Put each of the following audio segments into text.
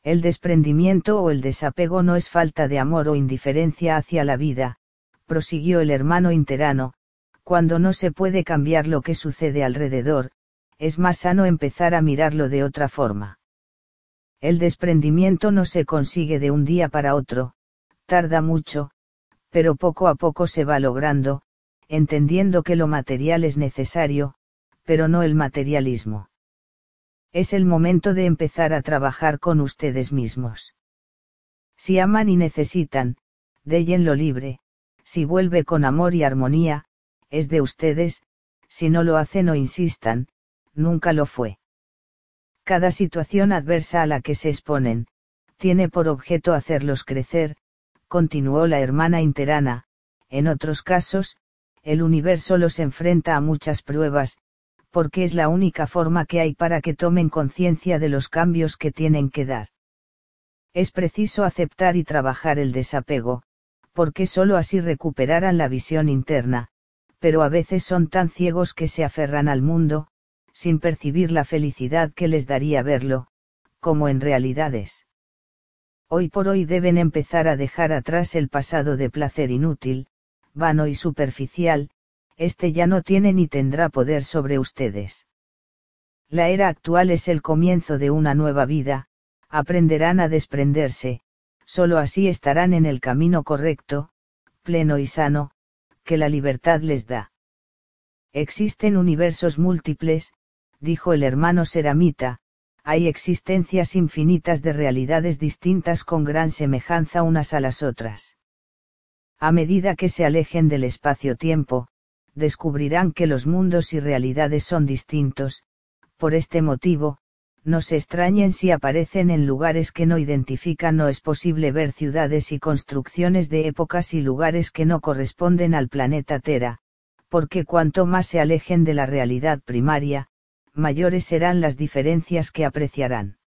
El desprendimiento o el desapego no es falta de amor o indiferencia hacia la vida, prosiguió el hermano interano, cuando no se puede cambiar lo que sucede alrededor, es más sano empezar a mirarlo de otra forma. El desprendimiento no se consigue de un día para otro, tarda mucho, pero poco a poco se va logrando, entendiendo que lo material es necesario, pero no el materialismo. Es el momento de empezar a trabajar con ustedes mismos. Si aman y necesitan, déjenlo libre, si vuelve con amor y armonía, es de ustedes, si no lo hacen o insistan, nunca lo fue. Cada situación adversa a la que se exponen, tiene por objeto hacerlos crecer, continuó la hermana interana, en otros casos, el universo los enfrenta a muchas pruebas, porque es la única forma que hay para que tomen conciencia de los cambios que tienen que dar. Es preciso aceptar y trabajar el desapego, porque sólo así recuperarán la visión interna, pero a veces son tan ciegos que se aferran al mundo, sin percibir la felicidad que les daría verlo, como en realidad es. Hoy por hoy deben empezar a dejar atrás el pasado de placer inútil, vano y superficial, este ya no tiene ni tendrá poder sobre ustedes. La era actual es el comienzo de una nueva vida, aprenderán a desprenderse, solo así estarán en el camino correcto, pleno y sano, que la libertad les da. Existen universos múltiples, dijo el hermano Seramita, hay existencias infinitas de realidades distintas con gran semejanza unas a las otras. A medida que se alejen del espacio-tiempo, descubrirán que los mundos y realidades son distintos, por este motivo, no se extrañen si aparecen en lugares que no identifican. No es posible ver ciudades y construcciones de épocas y lugares que no corresponden al planeta Tierra, porque cuanto más se alejen de la realidad primaria, mayores serán las diferencias que apreciarán.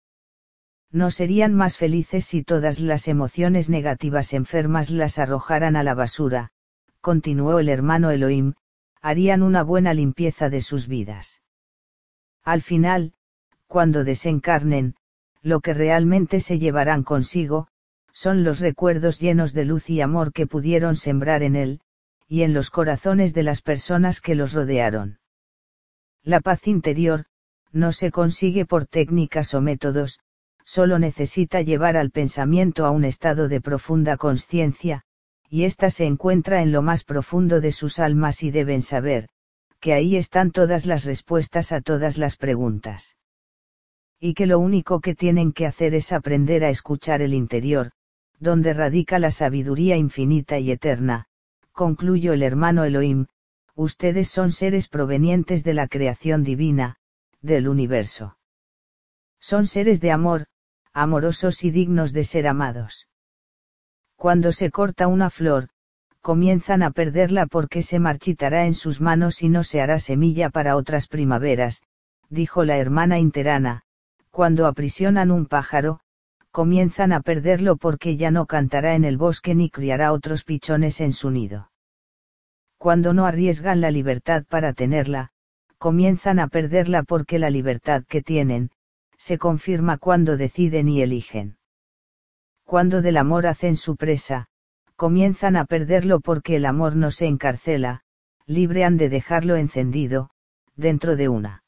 No serían más felices si todas las emociones negativas enfermas las arrojaran a la basura, continuó el hermano Elohim, harían una buena limpieza de sus vidas. Al final, cuando desencarnen, lo que realmente se llevarán consigo, son los recuerdos llenos de luz y amor que pudieron sembrar en él, y en los corazones de las personas que los rodearon. La paz interior, no se consigue por técnicas o métodos, solo necesita llevar al pensamiento a un estado de profunda consciencia, y ésta se encuentra en lo más profundo de sus almas y deben saber, que ahí están todas las respuestas a todas las preguntas. Y que lo único que tienen que hacer es aprender a escuchar el interior, donde radica la sabiduría infinita y eterna, concluyó el hermano Elohim, ustedes son seres provenientes de la creación divina, del universo. Son seres de amor, amorosos y dignos de ser amados. Cuando se corta una flor, comienzan a perderla porque se marchitará en sus manos y no se hará semilla para otras primaveras, dijo la hermana interana, cuando aprisionan un pájaro, comienzan a perderlo porque ya no cantará en el bosque ni criará otros pichones en su nido. Cuando no arriesgan la libertad para tenerla, comienzan a perderla porque la libertad que tienen, se confirma cuando deciden y eligen. Cuando del amor hacen su presa, comienzan a perderlo porque el amor no se encarcela, libre han de dejarlo encendido, dentro de una.